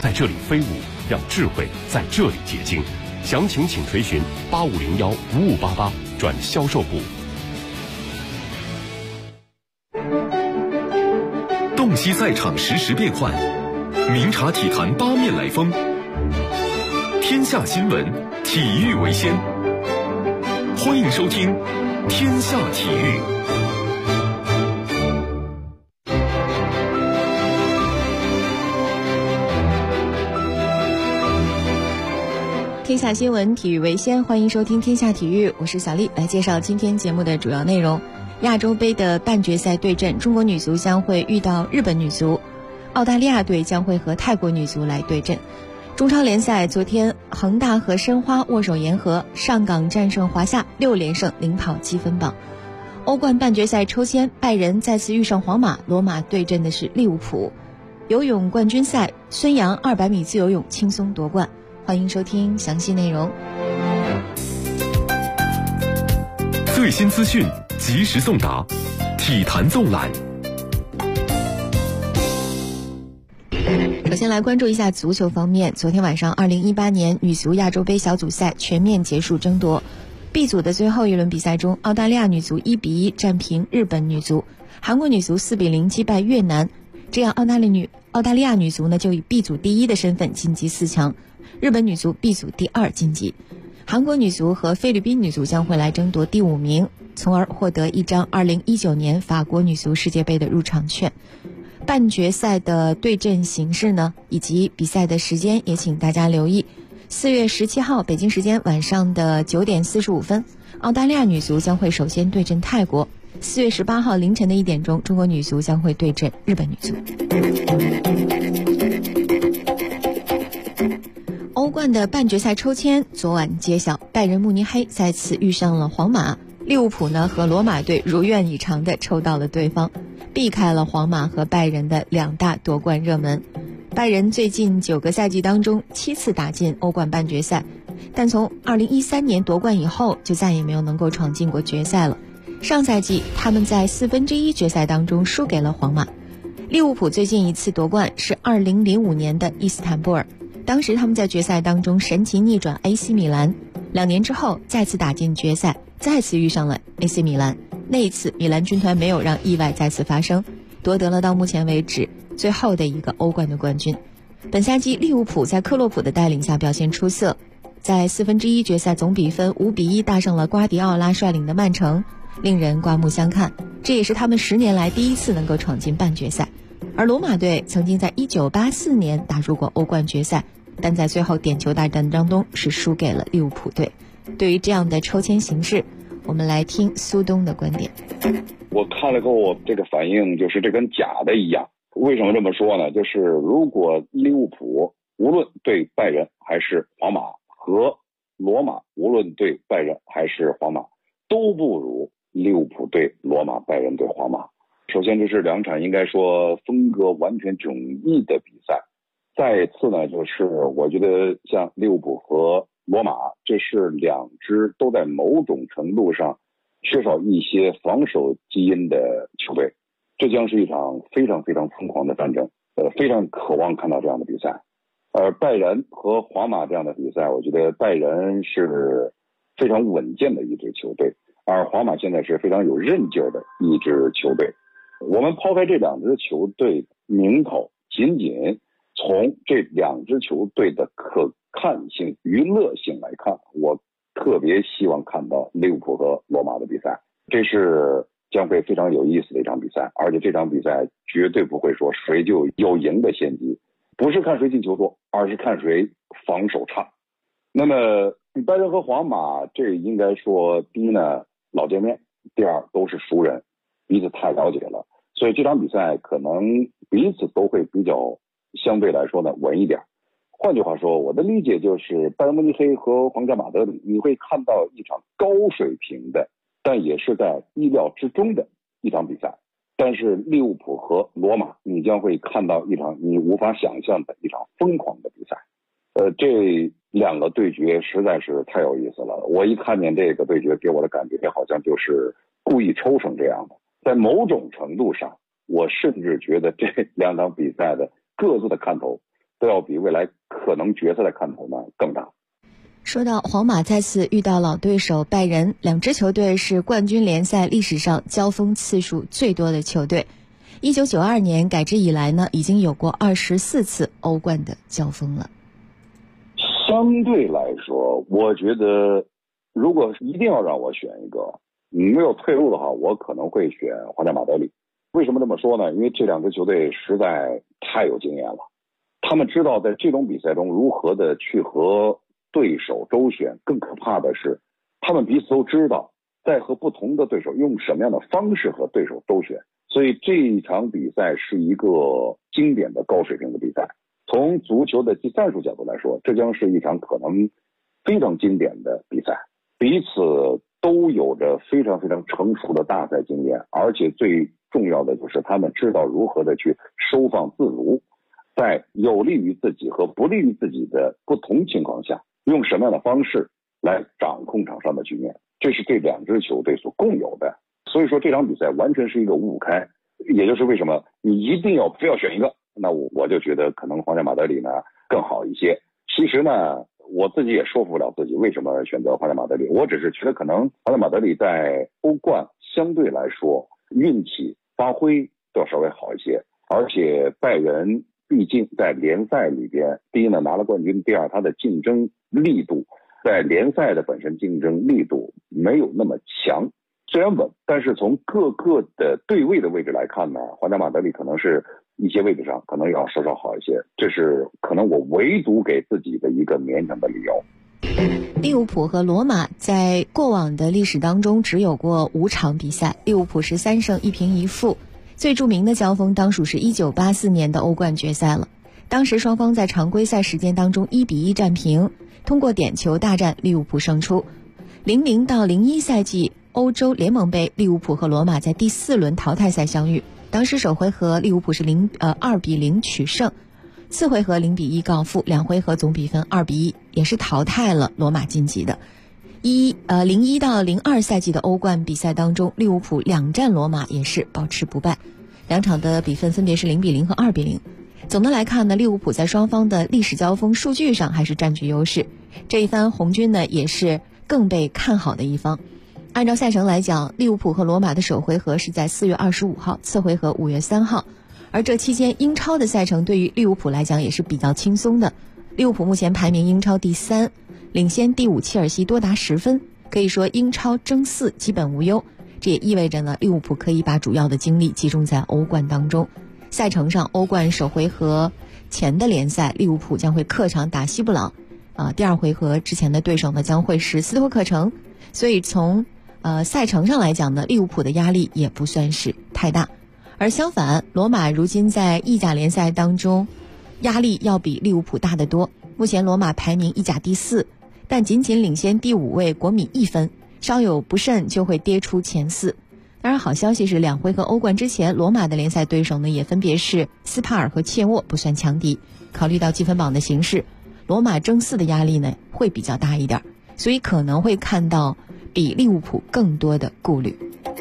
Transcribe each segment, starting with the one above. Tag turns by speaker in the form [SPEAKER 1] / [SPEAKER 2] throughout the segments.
[SPEAKER 1] 在这里飞舞，让智慧在这里结晶。详情请垂询8501-5588转销售部。
[SPEAKER 2] 洞悉赛场实时变幻，明察体坛八面来风。天下新闻，体育为先。欢迎收听《天下体育》。
[SPEAKER 3] 天下新闻，体育为先，欢迎收听天下体育，我是小丽，来介绍今天节目的主要内容。亚洲杯的半决赛对阵，中国女足将会遇到日本女足，澳大利亚队将会和泰国女足来对阵。中超联赛昨天，恒大和申花握手言和，上港战胜华夏，6连胜领跑积分榜。欧冠半决赛抽签，拜仁再次遇上皇马，罗马对阵的是利物浦。游泳冠军赛，孙杨200米自由泳轻松夺冠。欢迎收听详细内容。
[SPEAKER 2] 最新资讯及时送达，体坛纵览。
[SPEAKER 3] 首先来关注一下足球方面，昨天晚上2018年女足亚洲杯小组赛全面结束争夺。B 组的最后一轮比赛中，澳大利亚女足1-1战平日本女足，韩国女足4-0击败越南，这样澳大利亚女足呢就以 B 组第一的身份晋级4强，日本女足 B 组第2晋级。韩国女足和菲律宾女足将会来争夺第5名，从而获得一张2019年法国女足世界杯的入场券。半决赛的对阵形势呢，以及比赛的时间也请大家留意。4月17号北京时间晚上的9点45分，澳大利亚女足将会首先对阵泰国。4月18号凌晨的1点钟，中国女足将会对阵日本女足。欧冠的半决赛抽签昨晚揭晓，拜仁慕尼黑再次遇上了皇马，利物浦呢和罗马队如愿以偿地抽到了对方，避开了皇马和拜仁的2大夺冠热门。拜仁最近9个赛季当中7次打进欧冠半决赛，但从2013年夺冠以后就再也没有能够闯进过决赛了。上赛季他们在1/4决赛当中输给了皇马。利物浦最近一次夺冠是2005年的伊斯坦布尔，当时他们在决赛当中神奇逆转 AC 米兰，2年之后再次打进决赛，再次遇上了 AC 米兰，那一次米兰军团没有让意外再次发生，夺得了到目前为止最后的一个欧冠的冠军。本赛季利物浦在克洛普的带领下表现出色，在1/4决赛总比分5-1大胜了瓜迪奥拉率领的曼城，令人刮目相看，这也是他们10年来第一次能够闯进半决赛。而罗马队曾经在1984年打入过欧冠决赛，但在最后点球大战当中是输给了利物浦队。对于这样的抽签形势，我们来听苏东的观点。
[SPEAKER 4] 我看了后，这个反应就是这跟假的一样。为什么这么说呢？就是如果利物浦无论对拜仁还是皇马，和罗马无论对拜仁还是皇马，都不如利物浦对罗马、拜仁对皇马。首先这是2场应该说风格完全迥异的比赛，再次呢就是我觉得像利物浦和罗马，这是2支都在某种程度上缺少一些防守基因的球队，这将是一场非常非常疯狂的战争，非常渴望看到这样的比赛。而拜仁和皇马这样的比赛，我觉得拜仁是非常稳健的一支球队，而皇马现在是非常有韧劲儿的一支球队。我们抛开这2支球队名头，仅仅从这2支球队的可看性、娱乐性来看，我特别希望看到利物浦和罗马的比赛，这是将会非常有意思的一场比赛，而且这场比赛绝对不会说谁就有赢的先机，不是看谁进球多，而是看谁防守差。那么拜仁和皇马，这应该说第一呢老见面，第二都是熟人，彼此太了解了，所以这场比赛可能彼此都会比较相对来说呢稳一点。换句话说，我的理解就是拜仁慕尼黑和皇家马德里，你会看到一场高水平的，但也是在意料之中的一场比赛。但是利物浦和罗马，你将会看到一场你无法想象的一场疯狂的比赛。这2个对决实在是太有意思了。我一看见这个对决，给我的感觉好像就是故意抽成这样的。在某种程度上，我甚至觉得这2场比赛的各自的看头都要比未来可能决赛的看头呢更大。
[SPEAKER 3] 说到皇马再次遇到老对手拜仁，两支球队是冠军联赛历史上交锋次数最多的球队。1992年改制以来呢，已经有过24次欧冠的交锋了。
[SPEAKER 4] 相对来说，我觉得如果一定要让我选一个，没有退路的话，我可能会选皇家马德里。为什么这么说呢？因为这两支球队实在太有经验了，他们知道在这种比赛中如何的去和对手周旋，更可怕的是他们彼此都知道在和不同的对手用什么样的方式和对手周旋，所以这一场比赛是一个经典的高水平的比赛。从足球的技战术角度来说，这将是一场可能非常经典的比赛，彼此都有着非常非常成熟的大赛经验，而且最重要的就是他们知道如何的去收放自如，在有利于自己和不利于自己的不同情况下，用什么样的方式来掌控场上的局面，这是这两支球队所共有的。所以说这场比赛完全是一个五五开，也就是为什么你一定要非要选一个，那我就觉得可能皇家马德里呢更好一些。其实呢我自己也说服不了自己为什么选择皇家马德里，我只是觉得可能皇家马德里在欧冠相对来说运气发挥都要稍微好一些，而且拜仁毕竟在联赛里边，第一呢拿了冠军，第二他的竞争力度在联赛的本身竞争力度没有那么强，虽然稳，但是从各个的对位的位置来看呢，皇家马德里可能是一些位置上可能要稍稍好一些，这是可能我唯独给自己的一个勉强的理由。
[SPEAKER 3] 利物浦和罗马在过往的历史当中只有过5场比赛，利物浦是3胜1平1负。最著名的交锋当属是1984年的欧冠决赛了，当时双方在常规赛时间当中1-1战平，通过点球大战利物浦胜出。00到01赛季欧洲联盟杯，利物浦和罗马在第4轮淘汰赛相遇，当时首回合利物浦是2-0取胜，次回合0-1告负，两回合总比分2-1，也是淘汰了罗马晋级的。01到02赛季的欧冠比赛当中，利物浦2战罗马也是保持不败，两场的比分分别是0-0和2-0。总的来看呢，利物浦在双方的历史交锋数据上还是占据优势，这一番红军呢也是更被看好的一方。按照赛程来讲，利物浦和罗马的首回合是在4月25号，次回合5月3号，而这期间英超的赛程对于利物浦来讲也是比较轻松的。利物浦目前排名英超第3，领先第5切尔西多达10分，可以说英超争4基本无忧。这也意味着呢，利物浦可以把主要的精力集中在欧冠当中。赛程上，欧冠首回合前的联赛，利物浦将会客场打西布朗，第二回合之前的对手呢将会是斯托克城，所以从赛程上来讲呢，利物浦的压力也不算是太大。而相反，罗马如今在意甲联赛当中压力要比利物浦大得多。目前罗马排名意甲第4，但仅仅领先第5位国米1分，稍有不慎就会跌出前4。当然好消息是，两回合欧冠之前，罗马的联赛对手呢也分别是斯帕尔和切沃，不算强敌。考虑到积分榜的形势，罗马争4的压力呢会比较大一点，所以可能会看到比利物浦更多的顾虑。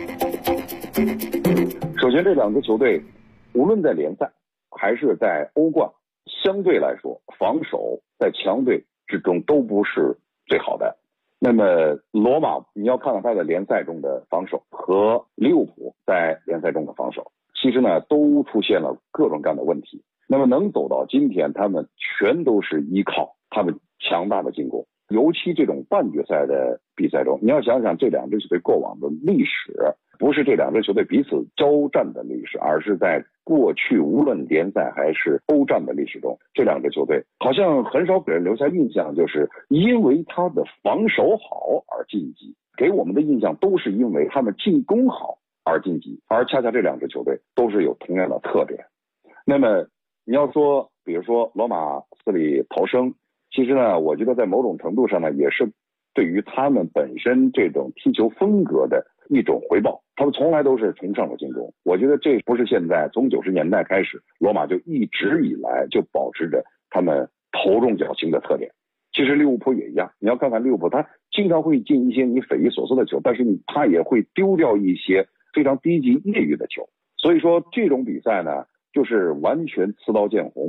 [SPEAKER 4] 首先这两支球队无论在联赛还是在欧冠，相对来说防守在强队之中都不是最好的。那么罗马你要看看他的联赛中的防守和利物浦在联赛中的防守，其实呢都出现了各种各样的问题。那么能走到今天，他们全都是依靠他们强大的进攻，尤其这种半决赛的比赛中，你要想想这两支球队过往的历史，不是这两支球队彼此交战的历史，而是在过去无论联赛还是欧战的历史中，这两支球队好像很少给人留下印象就是因为他的防守好而晋级，给我们的印象都是因为他们进攻好而晋级，而恰恰这两支球队都是有同样的特点。那么你要说比如说罗马死里逃生，其实呢我觉得在某种程度上呢也是对于他们本身这种踢球风格的一种回报，他们从来都是崇尚的进攻。我觉得这不是现在，从90年代开始，罗马就一直以来就保持着他们头重脚轻的特点。其实利物浦也一样，你要看看利物浦，他经常会进一些你匪夷所思的球，但是他也会丢掉一些非常低级业余的球。所以说这种比赛呢，就是完全刺刀见红，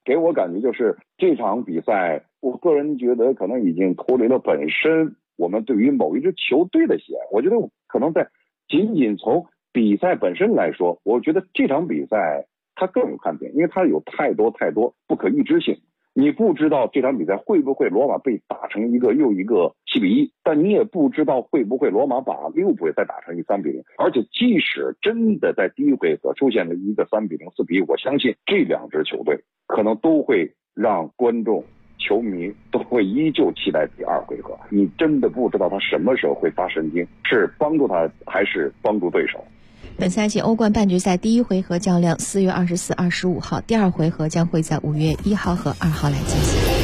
[SPEAKER 4] 给我感觉就是这场比赛，我个人觉得可能已经脱离了本身我们对于某一支球队的喜爱。我觉得可能在仅仅从比赛本身来说，我觉得这场比赛它更有看点，因为它有太多不可预知性。你不知道这场比赛会不会罗马被打成一个又一个7-1，但你也不知道会不会罗马把利物浦再打成一3-0。而且即使真的在第一回合出现了一个3-0、4-1，我相信这两支球队可能都会让观众球迷都会依旧期待第二回合。你真的不知道他什么时候会发神经，是帮助他还是帮助对手。
[SPEAKER 3] 本赛季欧冠半决赛第一回合较量4月24、25号，第二回合将会在5月1号和2号来进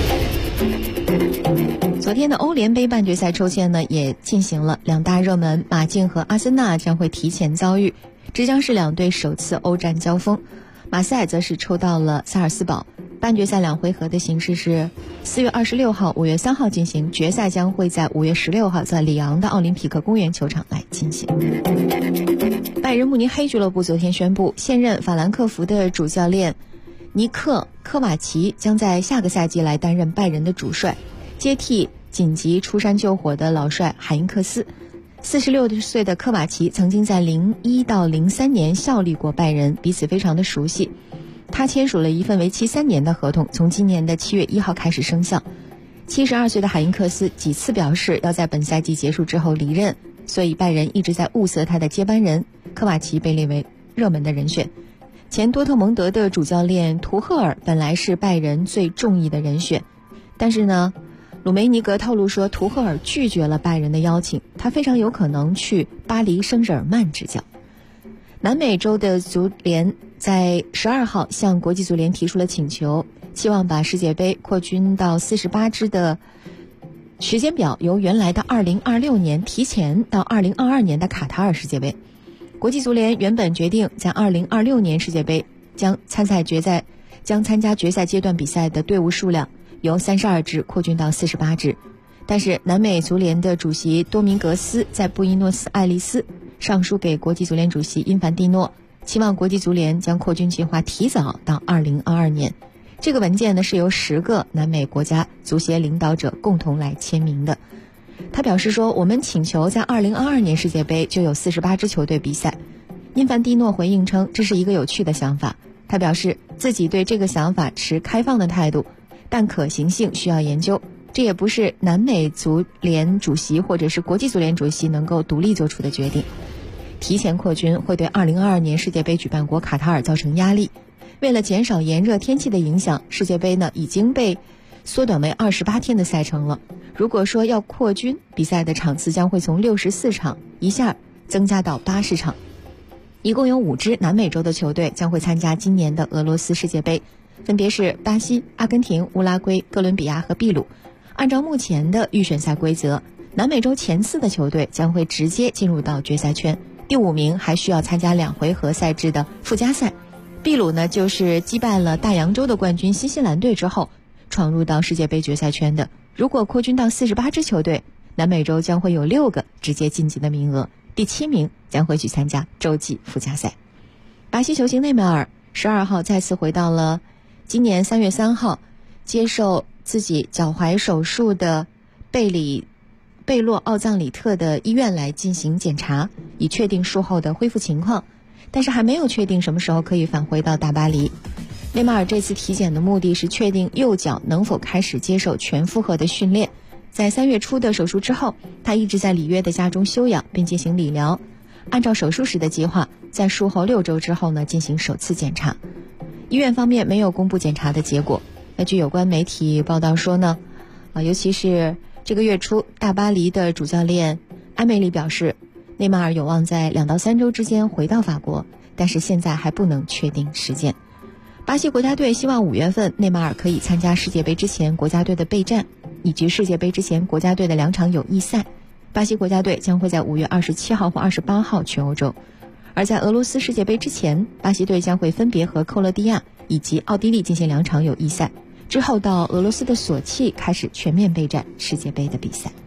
[SPEAKER 3] 行。昨天的欧联杯半决赛抽签呢也进行了，两大热门马竞和阿森纳将会提前遭遇，这将是两队首次欧战交锋。马赛则是抽到了萨尔斯堡。半决赛两回合的形式是4月26号、5月3号进行，决赛将会在5月16号在里昂的奥林匹克公园球场来进行。拜仁慕尼黑俱乐部昨天宣布，现任法兰克福的主教练尼克·科瓦奇将在下个赛季来担任拜仁的主帅，接替紧急出山救火的老帅海因克斯。46岁的科瓦奇曾经在01到03年效力过拜仁，彼此非常的熟悉。他签署了一份为期3年的合同，从今年的7月1号开始生效。72岁的海因克斯几次表示要在本赛季结束之后离任，所以拜仁一直在物色他的接班人，科瓦奇被列为热门的人选。前多特蒙德的主教练图赫尔本来是拜仁最中意的人选，但是呢，鲁梅尼格透露说图赫尔拒绝了拜仁的邀请，他非常有可能去巴黎圣日耳曼执教。南美洲的足联在12号向国际足联提出了请求，期望把世界杯扩军到48支的时间表由原来的2026年提前到2022年的卡塔尔世界杯。国际足联原本决定在2026年世界杯将参加决赛阶段比赛的队伍数量由32支扩军到48支，但是南美足联的主席多明格斯在布宜诺斯艾利斯上书给国际足联主席因凡蒂诺，期望国际足联将扩军计划提早到2022年。这个文件呢是由10个南美国家足协领导者共同来签名的。他表示说，我们请求在2022年世界杯就有48支球队比赛。因凡蒂诺回应称，这是一个有趣的想法。他表示自己对这个想法持开放的态度，但可行性需要研究。这也不是南美足联主席或者是国际足联主席能够独立做出的决定。提前扩军会对2022年世界杯举办国卡塔尔造成压力。为了减少炎热天气的影响，世界杯呢已经被缩短为28天的赛程了。如果说要扩军，比赛的场次将会从64场一下增加到80场。一共有5支南美洲的球队将会参加今年的俄罗斯世界杯，分别是巴西、阿根廷、乌拉圭、哥伦比亚和秘鲁。按照目前的预选赛规则，南美洲前4的球队将会直接进入到决赛圈，第5名还需要参加2回合赛制的附加赛。秘鲁呢就是击败了大洋洲的冠军新西兰队之后闯入到世界杯决赛圈的。如果扩军到48支球队，南美洲将会有6个直接晋级的名额，第7名将会去参加洲际附加赛。巴西球星内马尔12号再次回到了今年3月3号接受自己脚踝手术的贝洛奥藏里特的医院来进行检查，以确定术后的恢复情况，但是还没有确定什么时候可以返回到大巴黎。内马尔这次体检的目的是确定右脚能否开始接受全负荷的训练。在3月初的手术之后，他一直在里约的家中休养并进行理疗。按照手术时的计划，在术后6周之后呢进行首次检查。医院方面没有公布检查的结果。那据有关媒体报道说呢，尤其是这个月初，大巴黎的主教练埃梅里表示，内马尔有望在2到3周之间回到法国，但是现在还不能确定时间。巴西国家队希望5月份内马尔可以参加世界杯之前国家队的备战，以及世界杯之前国家队的2场友谊赛。巴西国家队将会在5月27号或28号去欧洲。而在俄罗斯世界杯之前，巴西队将会分别和克罗地亚以及奥地利进行2场友谊赛，之后到俄罗斯的索契开始全面备战世界杯的比赛。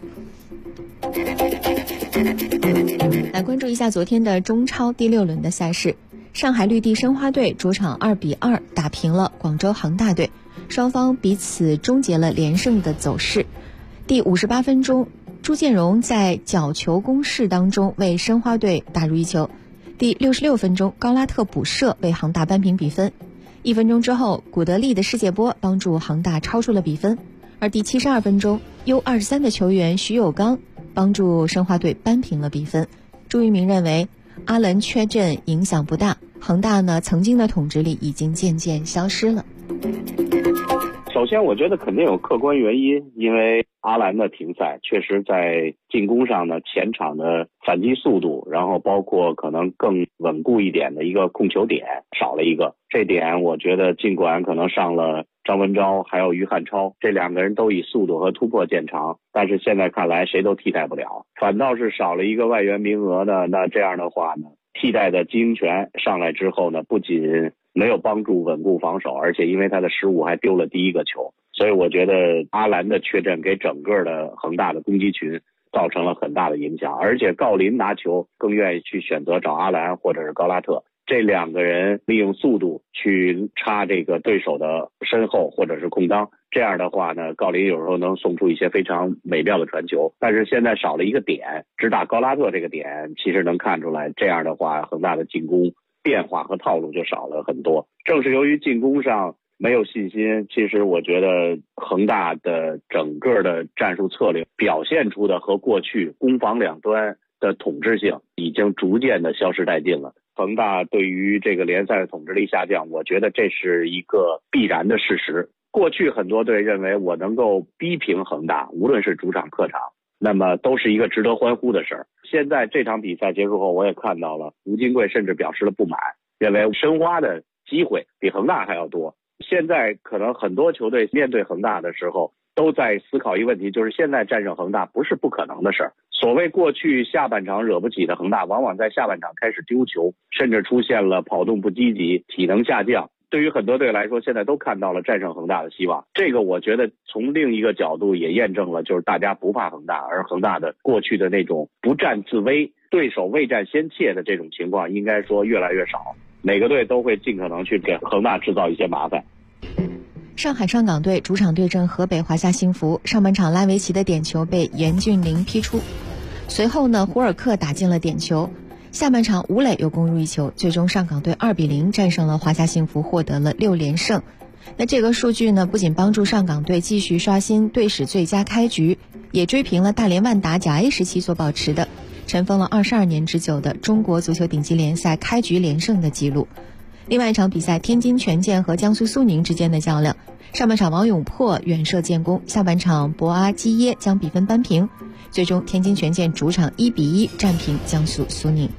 [SPEAKER 3] 来关注一下昨天的中超第6轮的赛事。上海绿地申花队主场2-2打平了广州恒大队， 双方彼此终结了连胜的走势。第58分钟，朱建荣在角球攻势当中为申花队打入一球。第66分钟，高拉特补射为恒大扳平比分。1分钟之后，古德利的世界波帮助恒大超出了比分。而第72分钟，U23的球员徐有刚帮助申花队扳平了比分。朱一鸣认为，阿伦缺阵影响不大，恒大呢曾经的统治力已经渐渐消失了。
[SPEAKER 4] 首先我觉得肯定有客观原因，因为阿兰的停赛确实在进攻上呢，前场的反击速度，然后包括可能更稳固一点的一个控球点少了一个，这点我觉得尽管可能上了张文钊还有于汉超，这两个人都以速度和突破见长，但是现在看来谁都替代不了，反倒是少了一个外援名额呢，那这样的话呢，替代的金泉上来之后呢，不仅没有帮助稳固防守，而且因为他的失误还丢了第一个球，所以我觉得阿兰的缺阵给整个的恒大的攻击群造成了很大的影响，而且郜林拿球更愿意去选择找阿兰或者是高拉特，这两个人利用速度去插这个对手的身后或者是空当，这样的话呢，郜林有时候能送出一些非常美妙的传球，但是现在少了一个点，只打高拉特这个点，其实能看出来，这样的话恒大的进攻变化和套路就少了很多。正是由于进攻上没有信心，其实我觉得恒大的整个的战术策略表现出的和过去攻防两端的统治性已经逐渐的消失殆尽了。恒大对于这个联赛的统治力下降，我觉得这是一个必然的事实。过去很多队认为我能够逼平恒大，无论是主场客场，那么都是一个值得欢呼的事儿。现在这场比赛结束后，我也看到了吴金贵甚至表示了不满，认为申花的机会比恒大还要多。现在可能很多球队面对恒大的时候都在思考一个问题，就是现在战胜恒大不是不可能的事儿。所谓过去下半场惹不起的恒大，往往在下半场开始丢球，甚至出现了跑动不积极、体能下降。对于很多队来说，现在都看到了战胜恒大的希望。这个我觉得从另一个角度也验证了，就是大家不怕恒大，而恒大的过去的那种不战自危、对手未战先怯的这种情况，应该说越来越少。每个队都会尽可能去给恒大制造一些麻烦。
[SPEAKER 3] 上海上港队主场对阵河北华夏幸福，上半场拉维奇的点球被严俊凌劈出，随后呢，胡尔克打进了点球。下半场吴磊又攻入一球，最终上港队2-0战胜了华夏幸福，获得了6连胜。那这个数据呢，不仅帮助上港队继续刷新队史最佳开局，也追平了大连万达甲 A 时期所保持的尘封了22年之久的中国足球顶级联赛开局连胜的记录。另外一场比赛，天津权健和江苏苏宁之间的较量，上半场王永珀远射建功，下半场博阿基耶将比分扳平，最终天津权健主场1-1战平江苏苏宁。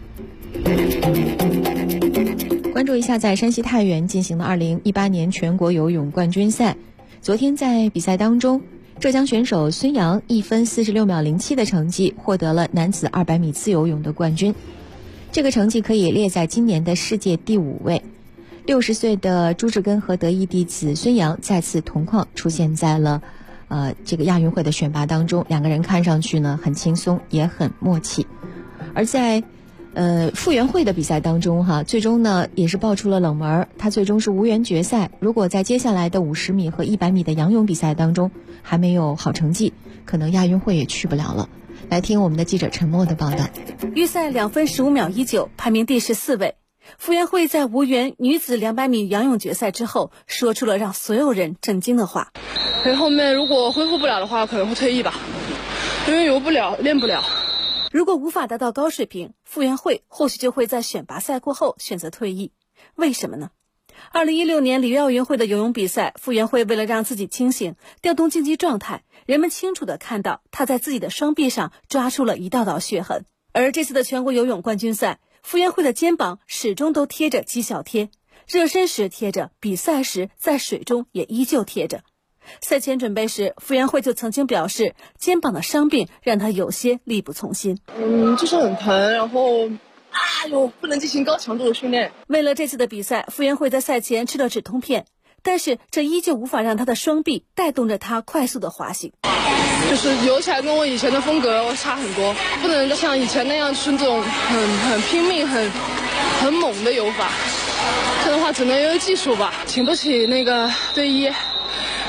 [SPEAKER 3] 关注一下在山西太原进行的2018年全国游泳冠军赛，昨天在比赛当中，浙江选手孙杨1分46秒07的成绩获得了男子200米自由泳的冠军，这个成绩可以列在今年的世界第5位。60岁的朱志根和得意弟子孙杨再次同框出现在了这个亚运会的选拔当中，两个人看上去呢很轻松也很默契。而在傅园慧的比赛当中最终呢也是爆出了冷门，他最终是无缘决赛。如果在接下来的50米和100米的仰泳比赛当中还没有好成绩，可能亚运会也去不了了。来听我们的记者陈默的报道。
[SPEAKER 5] 预赛2分15秒19，排名第14位。傅园慧在无缘女子200米仰泳决赛之后，说出了让所有人震惊的话。
[SPEAKER 6] 后面如果恢复不了的话，可能会退役吧，因为游不了，练不了。
[SPEAKER 5] 如果无法达到高水平，傅园慧或许就会在选拔赛过后选择退役。为什么呢？2016年里约奥运会的游泳比赛，傅园慧为了让自己清醒，调动竞技状态，人们清楚地看到她在自己的双臂上抓出了一道道血痕。而这次的全国游泳冠军赛，傅园慧的肩膀始终都贴着肌小贴，热身时贴着，比赛时在水中也依旧贴着。赛前准备时，傅园慧就曾经表示，肩膀的伤病让她有些力不从心。
[SPEAKER 6] 就是很疼，然后不能进行高强度的训练。
[SPEAKER 5] 为了这次的比赛，傅园慧在赛前吃了止痛片，但是这依旧无法让她的双臂带动着她快速的滑行。
[SPEAKER 6] 就是游起来跟我以前的风格差很多，不能像以前那样是这种很拼命、很猛的游法。这样的话只能有技术吧，请不起那个队医，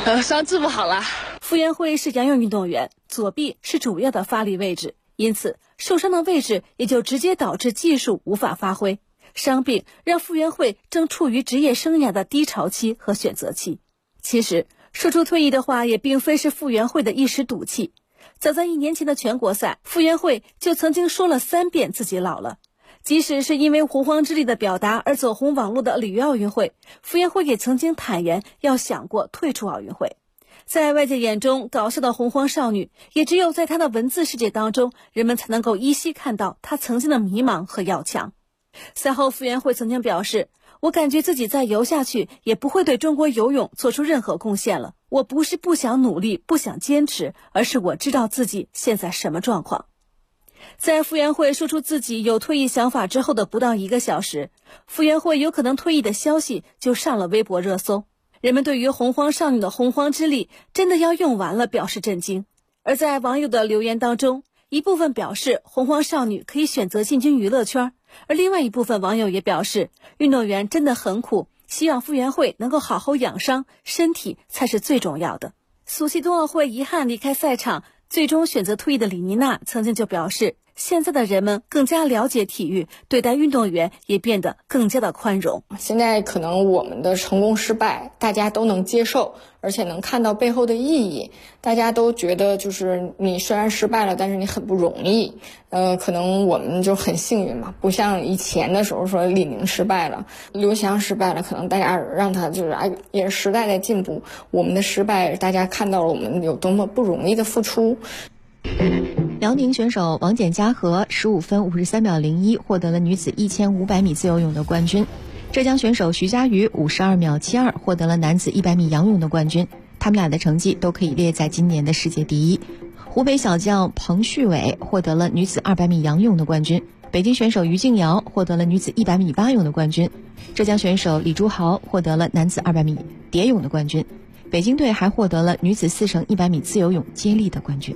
[SPEAKER 6] 伤治不好了。
[SPEAKER 5] 傅园慧是仰泳运动员，左臂是主要的发力位置，因此受伤的位置也就直接导致技术无法发挥。伤病让傅园慧正处于职业生涯的低潮期和选择期。其实说出退役的话也并非是傅园慧的一时赌气。早在1年前的全国赛，傅园慧就曾经说了3遍自己老了。即使是因为洪荒之力的表达而走红网络的里约奥运会，傅园慧也曾经坦言要想过退出奥运会。在外界眼中搞笑的洪荒少女，也只有在她的文字世界当中，人们才能够依稀看到她曾经的迷茫和要强。赛后傅园慧曾经表示，我感觉自己再游下去也不会对中国游泳做出任何贡献了。我不是不想努力，不想坚持，而是我知道自己现在什么状况。在傅园慧说出自己有退役想法之后的不到1个小时，傅园慧有可能退役的消息就上了微博热搜。人们对于洪荒少女的洪荒之力真的要用完了表示震惊。而在网友的留言当中，一部分表示洪荒少女可以选择进军娱乐圈，而另外一部分网友也表示运动员真的很苦，希望傅园慧能够好好养伤，身体才是最重要的。索契冬奥会遗憾离开赛场，最终选择退役的李妮娜曾经就表示，现在的人们更加了解体育，对待运动员也变得更加的宽容。
[SPEAKER 7] 现在可能我们的成功失败大家都能接受，而且能看到背后的意义。大家都觉得就是你虽然失败了，但是你很不容易。可能我们就很幸运嘛，不像以前的时候说李宁失败了，刘翔失败了，可能大家让他就是也是时代在进步，我们的失败大家看到了我们有多么不容易的付出。
[SPEAKER 3] 辽宁选手王简嘉禾15分53秒01获得了女子1500米自由泳的冠军。浙江选手徐嘉余52秒72获得了男子100米仰泳的冠军。他们俩的成绩都可以列在今年的世界第一。湖北小将彭旭伟获得了女子200米仰泳的冠军。北京选手于静瑶获得了女子100米蛙泳的冠军。浙江选手李朱豪获得了男子200米蝶泳的冠军。北京队还获得了女子4乘100米自由泳接力的冠军。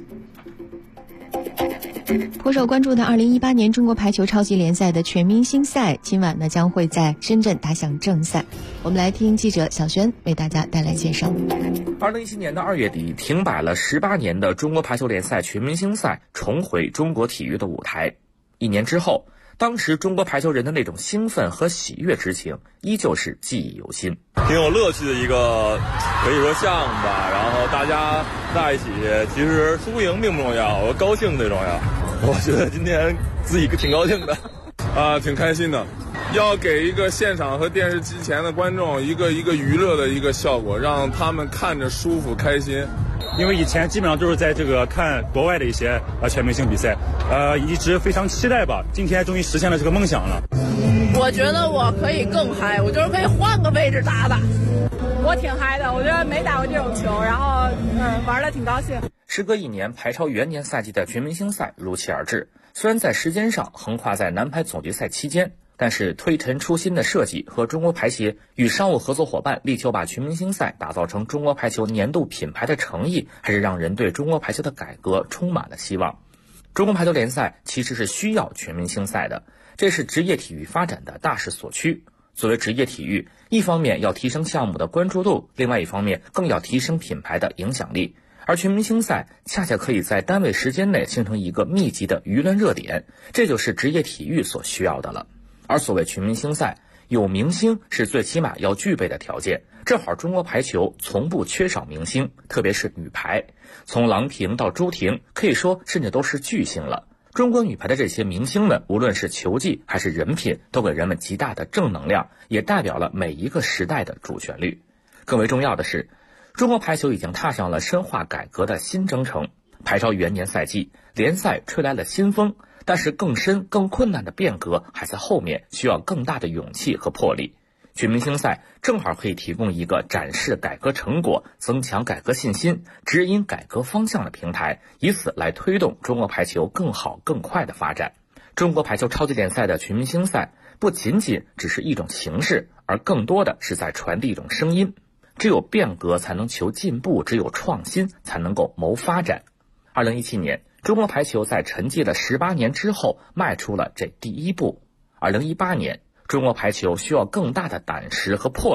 [SPEAKER 3] 颇受关注的2018年中国排球超级联赛的全明星赛，今晚呢将会在深圳打响正赛。我们来听记者小轩为大家带来介绍。
[SPEAKER 8] 2017年的2月底，停摆了18年的中国排球联赛全明星赛重回中国体育的舞台。1年之后，当时中国排球人的那种兴奋和喜悦之情，依旧是记忆犹新。
[SPEAKER 9] 挺有乐趣的一个可以说项目吧，然后大家在一起，其实输赢并不重要，我高兴最重要。我觉得今天自己挺高兴的，挺开心的。要给一个现场和电视机前的观众一个娱乐的一个效果，让他们看着舒服开心。
[SPEAKER 10] 因为以前基本上都是在这个看国外的一些全明星比赛，一直非常期待吧。今天终于实现了这个梦想了。
[SPEAKER 11] 我觉得我可以更嗨，我就是可以换个位置打打。我挺嗨的，我觉得没打过这种球，然后玩得挺高兴。
[SPEAKER 8] 时隔1年，排超元年赛季的全明星赛如期而至。虽然在时间上横跨在男排总决赛期间，但是推陈出新的设计和中国排协与商务合作伙伴力求把全明星赛打造成中国排球年度品牌的诚意，还是让人对中国排球的改革充满了希望。中国排球联赛其实是需要全明星赛的，这是职业体育发展的大势所趋。作为职业体育，一方面要提升项目的关注度，另外一方面更要提升品牌的影响力。而全明星赛恰恰可以在单位时间内形成一个密集的舆论热点，这就是职业体育所需要的了。而所谓全明星赛，有明星是最起码要具备的条件，正好中国排球从不缺少明星，特别是女排，从郎平到朱婷，可以说甚至都是巨星了。中国女排的这些明星们，无论是球技还是人品，都给人们极大的正能量，也代表了每一个时代的主旋律。更为重要的是，中国排球已经踏上了深化改革的新征程。排超元年赛季，联赛吹来了新风，但是更深更困难的变革还在后面，需要更大的勇气和魄力。全明星赛正好可以提供一个展示改革成果、增强改革信心、指引改革方向的平台，以此来推动中国排球更好更快的发展。中国排球超级联赛的全明星赛不仅仅只是一种形式，而更多的是在传递一种声音。只有变革才能求进步，只有创新才能够谋发展。2017年，中国排球在沉寂了18年之后迈出了这第一步。2018年，中国排球需要更大的胆识和魄力，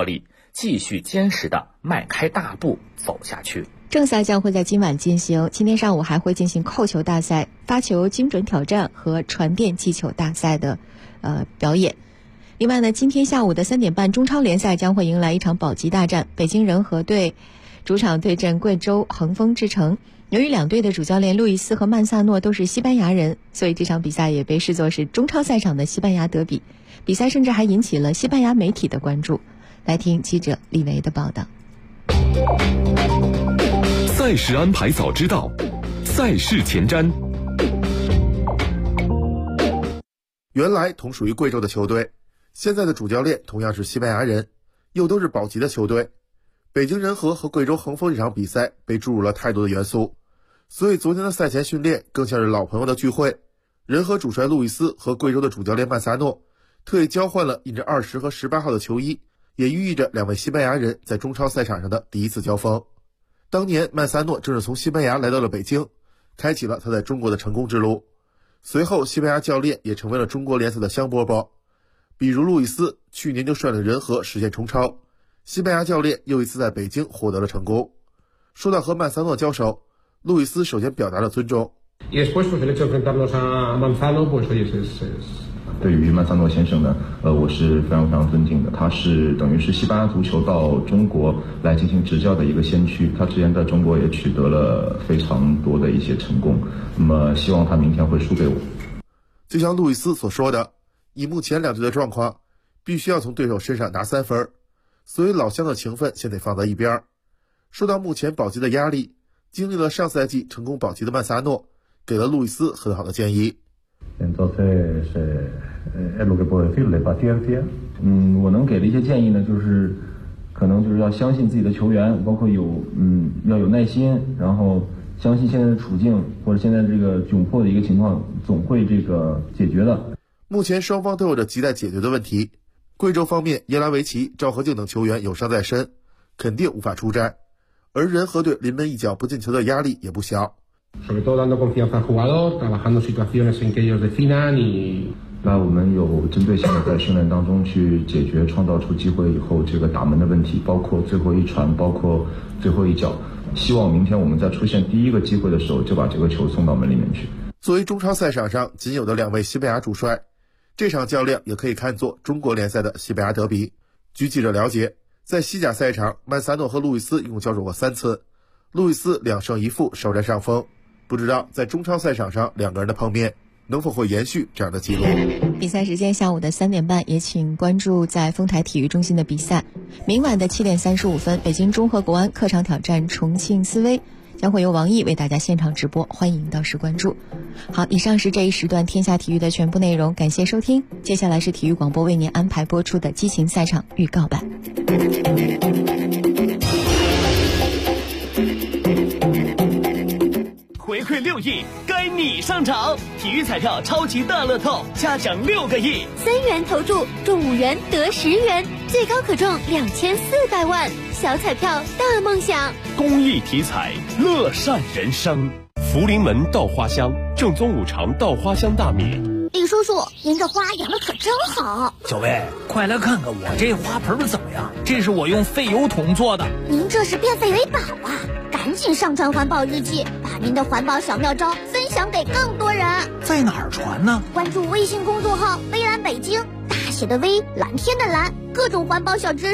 [SPEAKER 8] 继续坚实地迈开大步走下去。
[SPEAKER 3] 正赛将会在今晚进行，今天上午还会进行扣球大赛、发球精准挑战和传电击球大赛的表演。另外呢，今天下午的3点半，中超联赛将会迎来一场保级大战，北京人和队主场对阵贵州恒丰智诚。由于两队的主教练路易斯和曼萨诺都是西班牙人，所以这场比赛也被视作是中超赛场的西班牙德比。比赛甚至还引起了西班牙媒体的关注。来听记者李维的报道。
[SPEAKER 2] 赛事安排早知道，赛事前瞻。
[SPEAKER 12] 原来同属于贵州的球队，现在的主教练同样是西班牙人，又都是保级的球队。北京人和贵州恒丰这场比赛被注入了太多的元素，所以昨天的赛前训练更像是老朋友的聚会。人和主帅路易斯和贵州的主教练曼萨诺特意交换了印着20和18号的球衣，也寓意着两位西班牙人在中超赛场上的第一次交锋。当年曼萨诺正是从西班牙来到了北京，开启了他在中国的成功之路。随后西班牙教练也成为了中国联赛的香饽饽，比如路易斯去年就率领人和实现冲超，西班牙教练又一次在北京获得了成功。说到和曼萨诺交手，路易斯首先表达了尊重。
[SPEAKER 13] 对于曼萨诺先生呢，我是非常非常尊敬的。他是等于是西班牙足球到中国来进行执教的一个先驱，他之前在中国也取得了非常多的一些成功。那么希望他明天会输给我。
[SPEAKER 12] 就像路易斯所说的，以目前两队的状况，必须要从对手身上拿3分，所以老乡的情分先得放在一边。说到目前保级的压力，经历了上赛季成功保级的曼萨诺给了路易斯很好的建议。
[SPEAKER 13] 我能给的一些建议呢，就是可能就是要相信自己的球员，包括要有耐心，然后相信现在的处境或者现在这个窘迫的一个情况总会这个解决的。
[SPEAKER 12] 目前双方都有着亟待解决的问题。贵州方面，耶拉维奇、赵和静等球员有伤在身，肯定无法出战，而人和队临门一脚不进球的压力也不小。
[SPEAKER 13] 那我们有针对性的在训练当中去解决创造出机会以后这个打门的问题，包括最后一传，包括最后一脚。希望明天我们在出现第一个机会的时候就把这个球送到门里面去。
[SPEAKER 12] 作为中超赛场上仅有的2位西班牙主帅，这场较量也可以看作中国联赛的西班牙德比。据记者了解，在西甲赛场，曼萨诺和路易斯一共交手过3次，路易斯2胜1负首占上风。不知道在中超赛场上两个人的碰面能否会延续这样的记录。
[SPEAKER 3] 比赛时间下午的3点半，也请关注在丰台体育中心的比赛。明晚的7点35分，北京中赫国安客场挑战重庆斯威，将会由王毅为大家现场直播，欢迎到时关注。好，以上是这一时段天下体育的全部内容，感谢收听。接下来是体育广播为您安排播出的激情赛场预告版。
[SPEAKER 14] 回馈6亿，该你上场！体育彩票超级大乐透，加奖6个亿
[SPEAKER 15] ，3元投注中5元得10元，最高可中2400万。小彩票大梦想，
[SPEAKER 14] 公益体彩，乐善人生。
[SPEAKER 1] 福临门稻花香，正宗5常稻花香大米。
[SPEAKER 15] 李叔叔，您这花养的可真好。
[SPEAKER 16] 小薇，快来看看我这花盆怎么样？这是我用废油桶做的。
[SPEAKER 15] 您这是变废为宝啊！赶紧上传环保日记，把您的环保小妙招分享给更多人。
[SPEAKER 16] 在哪儿传呢？
[SPEAKER 15] 关注微信公众号“微蓝北京”，大写的微，蓝天的蓝，各种环保小知识